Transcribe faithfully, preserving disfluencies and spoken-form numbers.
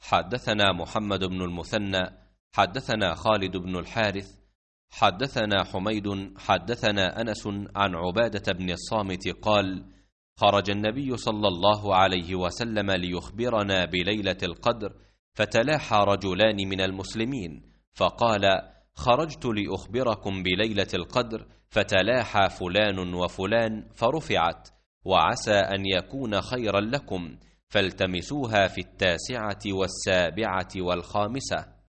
حدثنا محمد بن المثنى حدثنا خالد بن الحارث حدثنا حميد حدثنا أنس عن عبادة بن الصامت قال: خرج النبي صلى الله عليه وسلم ليخبرنا بليلة القدر، فتلاحى رجلان من المسلمين فقال: خرجت لأخبركم بليلة القدر، فتلاحى فلان وفلان فرفعت، وعسى أن يكون خيرا لكم، فالتمسوها في التاسعة والسابعة والخامسة.